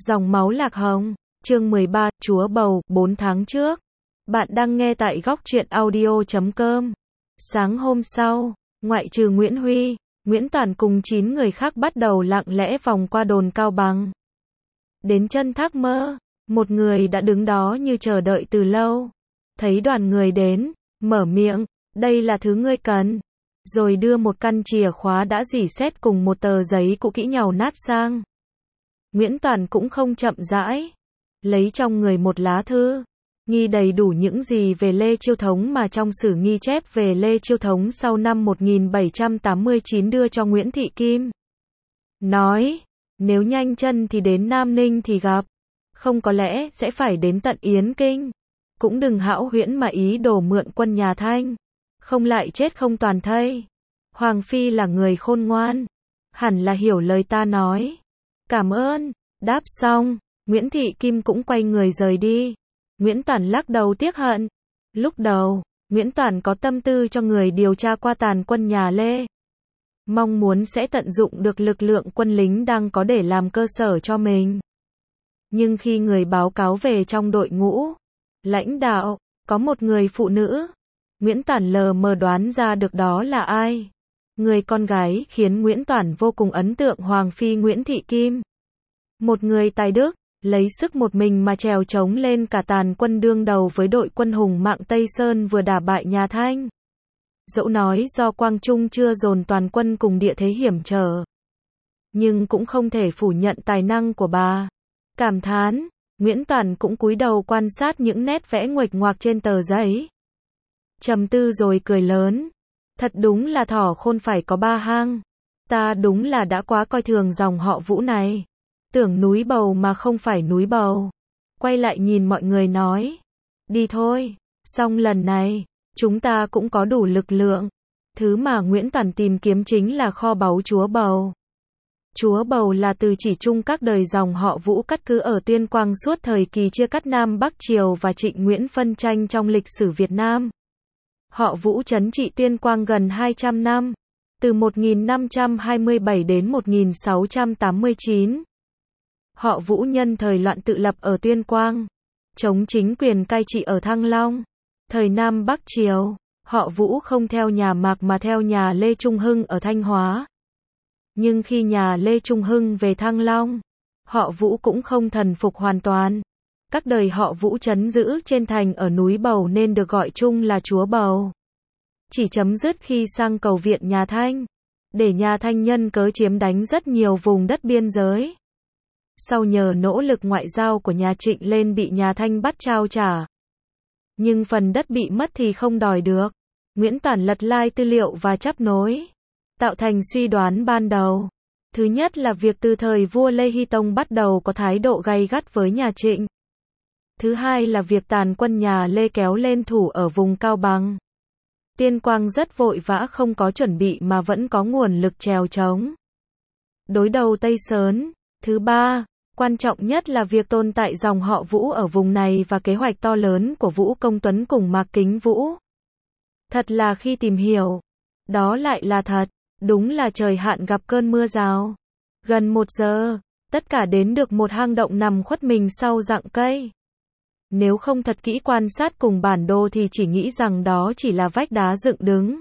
Dòng máu lạc hồng, chương 13, Chúa bầu, 4 tháng trước. Bạn đang nghe tại góc truyện audio.com. Sáng hôm sau, ngoại trừ Nguyễn Huy, Nguyễn Toản cùng 9 người khác bắt đầu lặng lẽ vòng qua đồn Cao Bằng. Đến chân Thác Mơ, một người đã đứng đó như chờ đợi từ lâu. Thấy đoàn người đến, mở miệng, đây là thứ ngươi cần. Rồi đưa một căn chìa khóa đã rỉ sét cùng một tờ giấy cũ kỹ nhàu nát sang. Nguyễn Toản cũng không chậm rãi, lấy trong người một lá thư, ghi đầy đủ những gì về Lê Chiêu Thống mà trong sử ghi chép về Lê Chiêu Thống sau năm 1789 đưa cho Nguyễn Thị Kim. Nói, nếu nhanh chân thì đến Nam Ninh thì gặp, không có lẽ sẽ phải đến tận Yến Kinh. Cũng đừng hão huyễn mà ý đồ mượn quân nhà Thanh, không lại chết không toàn thây. Hoàng Phi là người khôn ngoan, hẳn là hiểu lời ta nói. Cảm ơn, đáp xong, Nguyễn Thị Kim cũng quay người rời đi. Nguyễn Toản lắc đầu tiếc hận. Lúc đầu, Nguyễn Toản có tâm tư cho người điều tra qua tàn quân nhà Lê. Mong muốn sẽ tận dụng được lực lượng quân lính đang có để làm cơ sở cho mình. Nhưng khi người báo cáo về trong đội ngũ lãnh đạo, có một người phụ nữ, Nguyễn Toản lờ mờ đoán ra được đó là ai. Người con gái khiến Nguyễn Toản vô cùng ấn tượng, Hoàng Phi Nguyễn Thị Kim. Một người tài đức, lấy sức một mình mà trèo trống lên cả tàn quân đương đầu với đội quân hùng mạng Tây Sơn vừa đả bại nhà Thanh. Dẫu nói do Quang Trung chưa dồn toàn quân cùng địa thế hiểm trở, nhưng cũng không thể phủ nhận tài năng của bà. Cảm thán, Nguyễn Toản cũng cúi đầu quan sát những nét vẽ nguệch ngoạc trên tờ giấy. Trầm tư rồi cười lớn. Thật đúng là thỏ khôn phải có ba hang. Ta đúng là đã quá coi thường dòng họ Vũ này. Tưởng núi bầu mà không phải núi bầu. Quay lại nhìn mọi người nói. Đi thôi, xong lần này, chúng ta cũng có đủ lực lượng. Thứ mà Nguyễn Toản tìm kiếm chính là kho báu Chúa bầu. Chúa bầu là từ chỉ chung các đời dòng họ Vũ cắt cứ ở Tuyên Quang suốt thời kỳ chia cắt Nam Bắc Triều và Trịnh Nguyễn phân tranh trong lịch sử Việt Nam. Họ Vũ trấn trị Tuyên Quang gần 200 năm, từ 1527 đến 1689. Họ Vũ nhân thời loạn tự lập ở Tuyên Quang, chống chính quyền cai trị ở Thăng Long. Thời Nam Bắc Triều, họ Vũ không theo nhà Mạc mà theo nhà Lê Trung Hưng ở Thanh Hóa. Nhưng khi nhà Lê Trung Hưng về Thăng Long, họ Vũ cũng không thần phục hoàn toàn. Các đời họ Vũ trấn giữ trên thành ở núi Bầu nên được gọi chung là Chúa bầu. Chỉ chấm dứt khi sang cầu viện nhà Thanh, để nhà Thanh nhân cớ chiếm đánh rất nhiều vùng đất biên giới. Sau nhờ nỗ lực ngoại giao của nhà Trịnh lên bị nhà Thanh bắt trao trả. Nhưng phần đất bị mất thì không đòi được. Nguyễn Toản lật lai tư liệu và chắp nối, tạo thành suy đoán ban đầu. Thứ nhất là việc từ thời vua Lê Hy Tông bắt đầu có thái độ gay gắt với nhà Trịnh. Thứ hai là việc tàn quân nhà Lê kéo lên thủ ở vùng Cao Bằng. Tuyên Quang rất vội vã không có chuẩn bị mà vẫn có nguồn lực trèo trống đối đầu Tây Sơn. Thứ ba, quan trọng nhất là việc tồn tại dòng họ Vũ ở vùng này và kế hoạch to lớn của Vũ Công Tuấn cùng Mạc Kính Vũ. Thật là khi tìm hiểu, đó lại là thật, đúng là trời hạn gặp cơn mưa rào. Gần 1 giờ, tất cả đến được một hang động nằm khuất mình sau rặng cây. Nếu không thật kỹ quan sát cùng bản đồ thì chỉ nghĩ rằng đó chỉ là vách đá dựng đứng.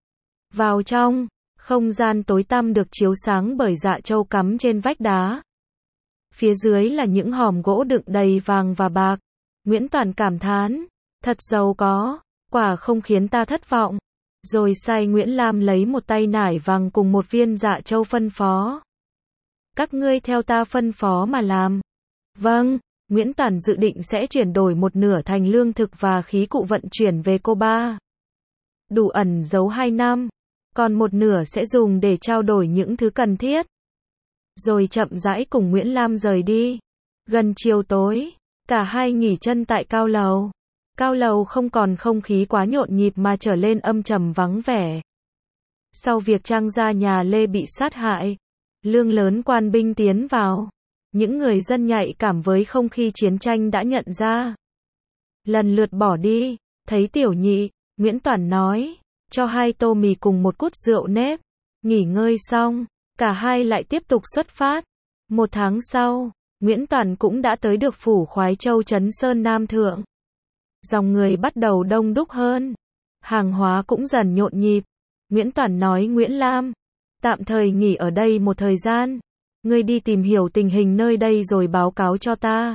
Vào trong, không gian tối tăm được chiếu sáng bởi dạ châu cắm trên vách đá. Phía dưới là những hòm gỗ đựng đầy vàng và bạc. Nguyễn Toản cảm thán, thật giàu có, quả không khiến ta thất vọng. Rồi sai Nguyễn Lam lấy một tay nải vàng cùng một viên dạ châu phân phó. Các ngươi theo ta phân phó mà làm. Vâng. Nguyễn Toản dự định sẽ chuyển đổi một nửa thành lương thực và khí cụ vận chuyển về Cô Ba, đủ ẩn giấu 2 năm, còn một nửa sẽ dùng để trao đổi những thứ cần thiết. Rồi chậm rãi cùng Nguyễn Lam rời đi. Gần chiều tối, cả hai nghỉ chân tại cao lầu. Cao lầu không còn không khí quá nhộn nhịp mà trở lên âm trầm vắng vẻ. Sau việc Trang gia nhà Lê bị sát hại, lượng lớn quan binh tiến vào. Những người dân nhạy cảm với không khí chiến tranh đã nhận ra. Lần lượt bỏ đi. Thấy Tiểu Nhị, Nguyễn Toản nói, cho 2 tô mì cùng một cút rượu nếp. Nghỉ ngơi xong, cả hai lại tiếp tục xuất phát. 1 tháng sau, Nguyễn Toàn cũng đã tới được phủ Khoái Châu trấn Sơn Nam Thượng. Dòng người bắt đầu đông đúc hơn. Hàng hóa cũng dần nhộn nhịp. Nguyễn Toàn nói Nguyễn Lam, tạm thời nghỉ ở đây một thời gian. Ngươi đi tìm hiểu tình hình nơi đây rồi báo cáo cho ta.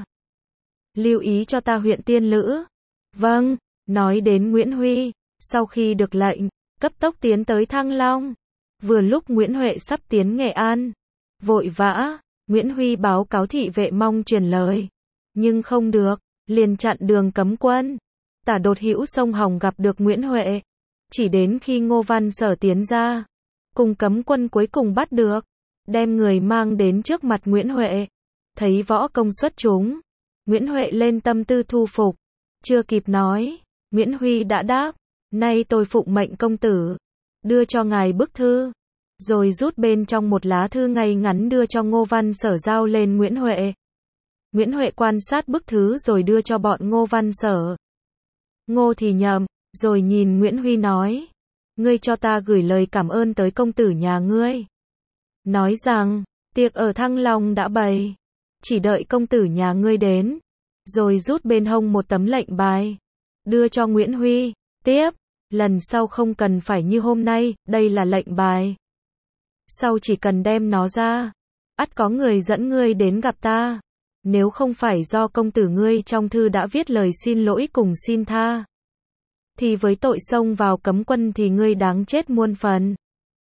Lưu ý cho ta huyện Tiên Lữ. Vâng, nói đến Nguyễn Huy, sau khi được lệnh, cấp tốc tiến tới Thăng Long. Vừa lúc Nguyễn Huệ sắp tiến Nghệ An. Vội vã, Nguyễn Huy báo cáo thị vệ mong truyền lời. Nhưng không được, liền chặn đường cấm quân. Tả Đột Hữu sông Hồng gặp được Nguyễn Huệ. Chỉ đến khi Ngô Văn Sở tiến ra, cùng cấm quân cuối cùng bắt được, đem người mang đến trước mặt Nguyễn Huệ. Thấy võ công xuất chúng, Nguyễn Huệ lên tâm tư thu phục. Chưa kịp nói, Nguyễn Huy đã đáp, nay tôi phụng mệnh công tử, đưa cho ngài bức thư. Rồi rút bên trong một lá thư ngay ngắn đưa cho Ngô Văn Sở giao lên Nguyễn Huệ. Nguyễn Huệ quan sát bức thư rồi đưa cho bọn Ngô Văn Sở. Ngô thì nhầm, rồi nhìn Nguyễn Huy nói, ngươi cho ta gửi lời cảm ơn tới công tử nhà ngươi. Nói rằng, tiệc ở Thăng Long đã bày, chỉ đợi công tử nhà ngươi đến. Rồi rút bên hông một tấm lệnh bài, đưa cho Nguyễn Huy, tiếp, lần sau không cần phải như hôm nay, đây là lệnh bài. Sau chỉ cần đem nó ra, ắt có người dẫn ngươi đến gặp ta. Nếu không phải do công tử ngươi trong thư đã viết lời xin lỗi cùng xin tha, thì với tội xông vào cấm quân thì ngươi đáng chết muôn phần.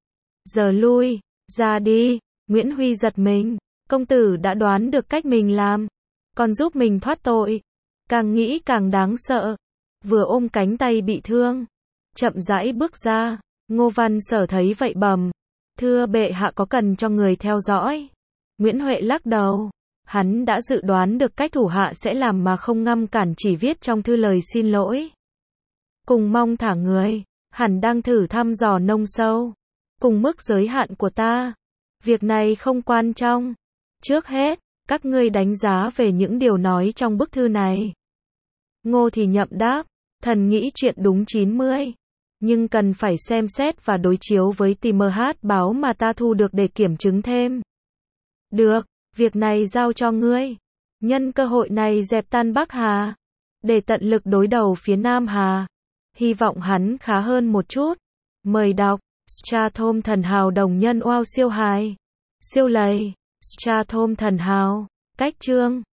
Giờ lui, ra đi. Nguyễn Huy giật mình, công tử đã đoán được cách mình làm, còn giúp mình thoát tội. Càng nghĩ càng đáng sợ. Vừa ôm cánh tay bị thương, chậm rãi bước ra. Ngô Văn Sở thấy vậy bẩm, thưa bệ hạ có cần cho người theo dõi? Nguyễn Huệ lắc đầu. Hắn đã dự đoán được cách thủ hạ sẽ làm mà không ngăn cản, chỉ viết trong thư lời xin lỗi. Cùng mong thả người, hẳn đang thử thăm dò nông sâu, cùng mức giới hạn của ta. Việc này không quan trọng. Trước hết, các ngươi đánh giá về những điều nói trong bức thư này. Ngô thì nhậm đáp, thần nghĩ chuyện đúng 90. Nhưng cần phải xem xét và đối chiếu với TMH báo mà ta thu được để kiểm chứng thêm. Được, việc này giao cho ngươi. Nhân cơ hội này dẹp tan Bắc Hà, để tận lực đối đầu phía Nam Hà. Hy vọng hắn khá hơn một chút. Mời đọc, Strathom Thần Hào đồng nhân oao siêu hài. Siêu lầy, Strathom Thần Hào, cách chương.